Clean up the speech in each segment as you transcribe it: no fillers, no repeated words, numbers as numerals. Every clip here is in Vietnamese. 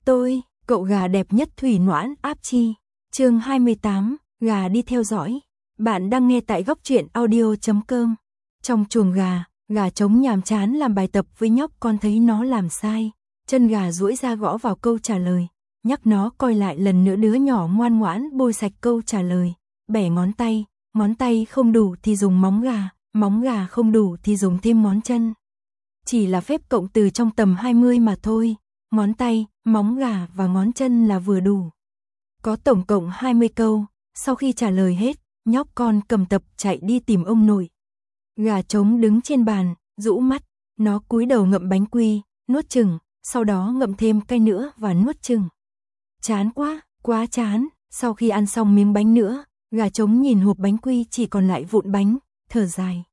Tôi, cậu gà đẹp nhất thủy noãn áp chi. Chương 28, gà đi theo dõi. Bạn đang nghe tại góc truyện audio.com. Trong chuồng gà trống nhàm chán làm bài tập với nhóc con thấy nó làm sai. Chân gà duỗi ra gõ vào câu trả lời, nhắc nó coi lại lần nữa, đứa nhỏ ngoan ngoãn bôi sạch câu trả lời. Bẻ ngón tay không đủ thì dùng móng gà không đủ thì dùng thêm ngón chân. Chỉ là phép cộng từ trong tầm 20 mà thôi, ngón tay, móng gà và ngón chân là vừa đủ. Có tổng cộng 20 câu, sau khi trả lời hết, nhóc con cầm tập chạy đi tìm ông nội. Gà trống đứng trên bàn, rũ mắt, nó cúi đầu ngậm bánh quy, nuốt chừng, sau đó ngậm thêm cái nữa và nuốt chừng. Chán quá chán, sau khi ăn xong miếng bánh nữa, gà trống nhìn hộp bánh quy chỉ còn lại vụn bánh, thở dài.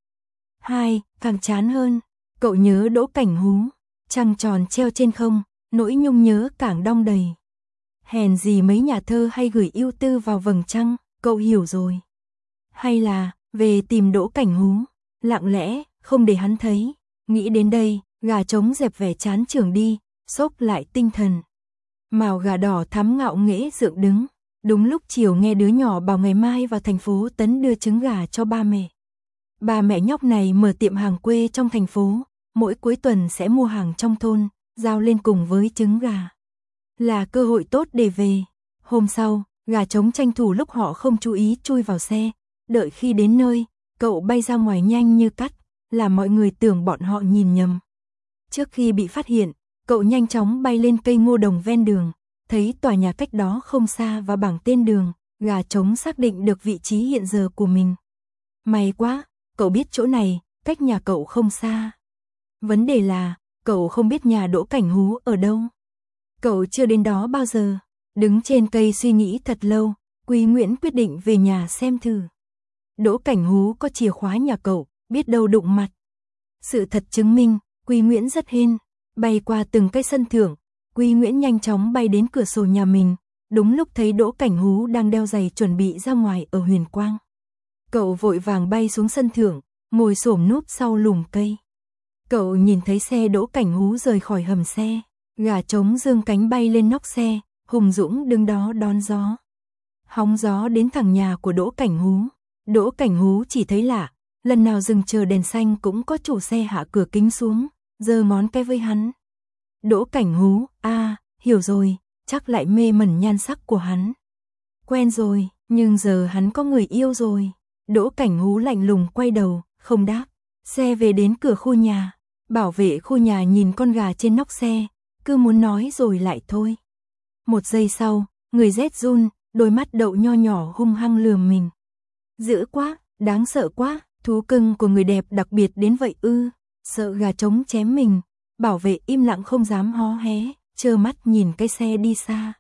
Càng chán hơn, cậu nhớ Đỗ Cảnh Hú, trăng tròn treo trên không, nỗi nhung nhớ càng đong đầy. Hèn gì mấy nhà thơ hay gửi ưu tư vào vầng trăng, cậu hiểu rồi. Hay là, về tìm Đỗ Cảnh Hú, lặng lẽ, không để hắn thấy. Nghĩ đến đây, gà trống dẹp vẻ chán chường đi, xốc lại tinh thần. Mào gà đỏ thắm ngạo nghễ dựng đứng. Đúng lúc chiều nghe đứa nhỏ bảo ngày mai vào thành phố Tấn đưa trứng gà cho ba mẹ. Ba mẹ nhóc này mở tiệm hàng quê trong thành phố, mỗi cuối tuần sẽ mua hàng trong thôn, giao lên cùng với trứng gà. Là cơ hội tốt để về. Hôm sau, gà trống tranh thủ lúc họ không chú ý chui vào xe, đợi khi đến nơi, cậu bay ra ngoài nhanh như cắt, làm mọi người tưởng bọn họ nhìn nhầm. Trước khi bị phát hiện, cậu nhanh chóng bay lên cây ngô đồng ven đường, thấy tòa nhà cách đó không xa và bảng tên đường, gà trống xác định được vị trí hiện giờ của mình. May quá, cậu biết chỗ này, cách nhà cậu không xa. Vấn đề là, cậu không biết nhà Đỗ Cảnh Hú ở đâu. Cậu chưa đến đó bao giờ. Đứng trên cây suy nghĩ thật lâu, Quý Nguyễn quyết định về nhà xem thử. Đỗ Cảnh Hú có chìa khóa nhà cậu, biết đâu đụng mặt. Sự thật chứng minh, Quý Nguyễn rất hên. Bay qua từng cây sân thượng, Quý Nguyễn nhanh chóng bay đến cửa sổ nhà mình, đúng lúc thấy Đỗ Cảnh Hú đang đeo giày chuẩn bị ra ngoài ở Huyền Quang. Cậu vội vàng bay xuống sân thượng, ngồi xổm núp sau lùm cây. Cậu nhìn thấy xe Đỗ Cảnh Hú rời khỏi hầm xe, gà trống dương cánh bay lên nóc xe, hùng dũng đứng đó đón gió. Hóng gió đến thẳng nhà của Đỗ Cảnh Hú. Đỗ Cảnh Hú chỉ thấy lạ, lần nào dừng chờ đèn xanh cũng có chủ xe hạ cửa kính xuống, giơ ngón cái với hắn. Đỗ Cảnh Hú, hiểu rồi, chắc lại mê mẩn nhan sắc của hắn. Quen rồi, nhưng giờ hắn có người yêu rồi. Đỗ Cảnh Hú lạnh lùng quay đầu, không đáp. Xe về đến cửa khu nhà, bảo vệ khu nhà nhìn con gà trên nóc xe, cứ muốn nói rồi lại thôi. Một giây sau, người rét run, đôi mắt đậu nho nhỏ hung hăng lườm mình. Dữ quá, đáng sợ quá, thú cưng của người đẹp đặc biệt đến vậy ư? Sợ gà trống chém mình, bảo vệ im lặng không dám hó hé, trơ mắt nhìn cái xe đi xa.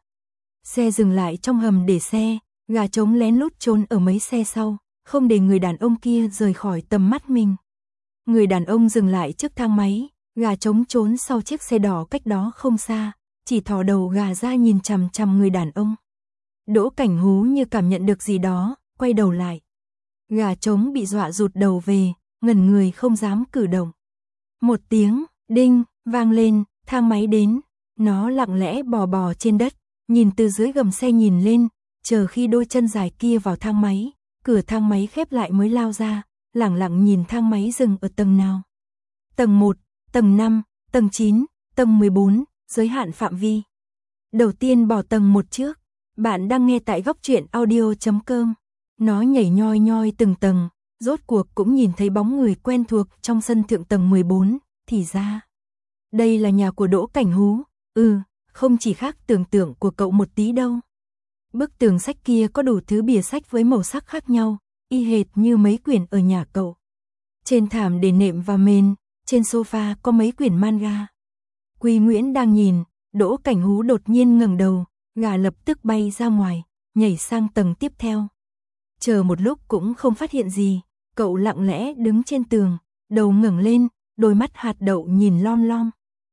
Xe dừng lại trong hầm để xe, gà trống lén lút trốn ở mấy xe sau, không để người đàn ông kia rời khỏi tầm mắt mình. Người đàn ông dừng lại trước thang máy, gà trống trốn sau chiếc xe đỏ cách đó không xa, chỉ thò đầu gà ra nhìn chằm chằm người đàn ông. Đỗ Cảnh Hú như cảm nhận được gì đó, quay đầu lại. Gà trống bị dọa rụt đầu về, ngẩn người không dám cử động. Một tiếng, đinh, vang lên, thang máy đến, nó lặng lẽ bò trên đất, nhìn từ dưới gầm xe nhìn lên, chờ khi đôi chân dài kia vào thang máy, cửa thang máy khép lại mới lao ra, lẳng lặng nhìn thang máy dừng ở tầng nào. Tầng 1, tầng 5, tầng 9, tầng 14, giới hạn phạm vi. Đầu tiên bỏ tầng 1 trước, bạn đang nghe tại góc truyện audio.com. Nó nhảy nhoi nhoi từng tầng, rốt cuộc cũng nhìn thấy bóng người quen thuộc trong sân thượng tầng 14, thì ra. Đây là nhà của Đỗ Cảnh Hú, không chỉ khác tưởng tượng của cậu một tí đâu. Bức tường sách kia có đủ thứ bìa sách với màu sắc khác nhau, y hệt như mấy quyển ở nhà cậu. Trên thảm để nệm và mền, trên sofa có mấy quyển manga. Quý Nguyễn đang nhìn, Đỗ Cảnh Hú đột nhiên ngẩng đầu, gà lập tức bay ra ngoài, nhảy sang tầng tiếp theo. Chờ một lúc cũng không phát hiện gì, cậu lặng lẽ đứng trên tường, đầu ngẩng lên, đôi mắt hạt đậu nhìn lom lom.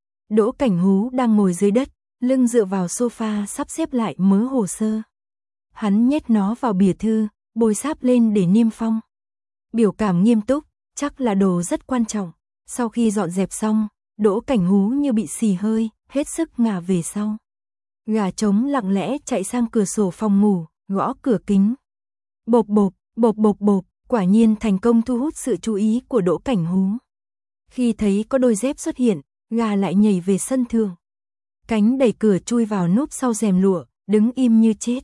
Đỗ Cảnh Hú đang ngồi dưới đất, lưng dựa vào sofa sắp xếp lại mớ hồ sơ. Hắn nhét nó vào bìa thư, bôi sáp lên để niêm phong. Biểu cảm nghiêm túc, chắc là đồ rất quan trọng. Sau khi dọn dẹp xong, Đỗ Cảnh Hú như bị xì hơi, hết sức ngả về sau. Gà trống lặng lẽ chạy sang cửa sổ phòng ngủ, gõ cửa kính. Bộp bộp, bộp bộp bộp, quả nhiên thành công thu hút sự chú ý của Đỗ Cảnh Hú. Khi thấy có đôi dép xuất hiện, gà lại nhảy về sân thượng. Cánh đẩy cửa chui vào núp sau rèm lụa, đứng im như chết.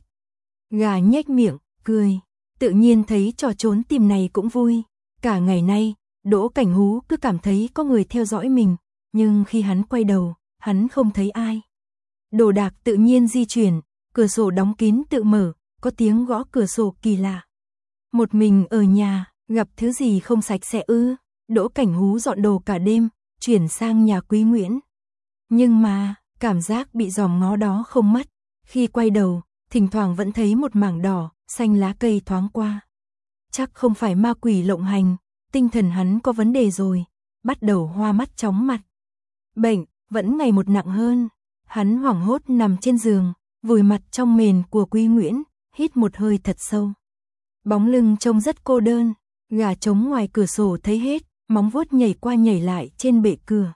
Gà nhếch miệng, cười, tự nhiên thấy trò trốn tìm này cũng vui. Cả ngày nay, Đỗ Cảnh Hú cứ cảm thấy có người theo dõi mình, nhưng khi hắn quay đầu, hắn không thấy ai. Đồ đạc tự nhiên di chuyển, cửa sổ đóng kín tự mở, có tiếng gõ cửa sổ kỳ lạ. Một mình ở nhà, gặp thứ gì không sạch sẽ ư? Đỗ Cảnh Hú dọn đồ cả đêm, chuyển sang nhà Quý Nguyễn. Nhưng mà, cảm giác bị dòm ngó đó không mất. Khi quay đầu, thỉnh thoảng vẫn thấy một mảng đỏ, xanh lá cây thoáng qua. Chắc không phải ma quỷ lộng hành, tinh thần hắn có vấn đề rồi, bắt đầu hoa mắt chóng mặt. Bệnh, vẫn ngày một nặng hơn. Hắn hoảng hốt nằm trên giường, vùi mặt trong mền của Quý Nguyễn, hít một hơi thật sâu. Bóng lưng trông rất cô đơn, gà trống ngoài cửa sổ thấy hết, móng vuốt nhảy qua nhảy lại trên bệ cửa.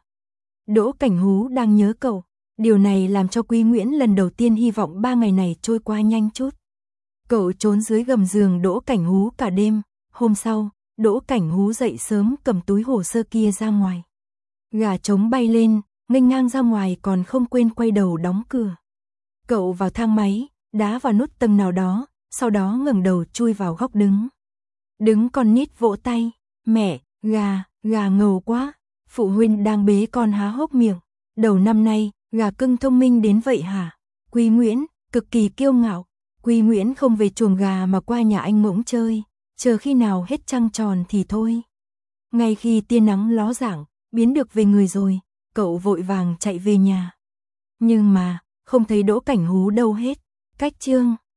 Đỗ Cảnh Hú đang nhớ cậu, điều này làm cho Quý Nguyễn lần đầu tiên hy vọng 3 ngày này trôi qua nhanh chút. Cậu trốn dưới gầm giường Đỗ Cảnh Hú cả đêm, hôm sau, Đỗ Cảnh Hú dậy sớm cầm túi hồ sơ kia ra ngoài. Gà trống bay lên, nghênh ngang ra ngoài còn không quên quay đầu đóng cửa. Cậu vào thang máy, đá vào nút tầng nào đó, sau đó ngẩng đầu chui vào góc đứng. Đứng con nít vỗ tay, mẹ, gà ngầu quá, phụ huynh đang bế con há hốc miệng. Đầu năm nay, gà cưng thông minh đến vậy hả? Quý Nguyễn, cực kỳ kiêu ngạo. Quý Nguyễn không về chuồng gà mà qua nhà anh Mỗng chơi, chờ khi nào hết trăng tròn thì thôi. Ngay khi tia nắng ló dạng, biến được về người rồi, cậu vội vàng chạy về nhà. Nhưng mà, không thấy Đỗ Cảnh Hú đâu hết. Cách chương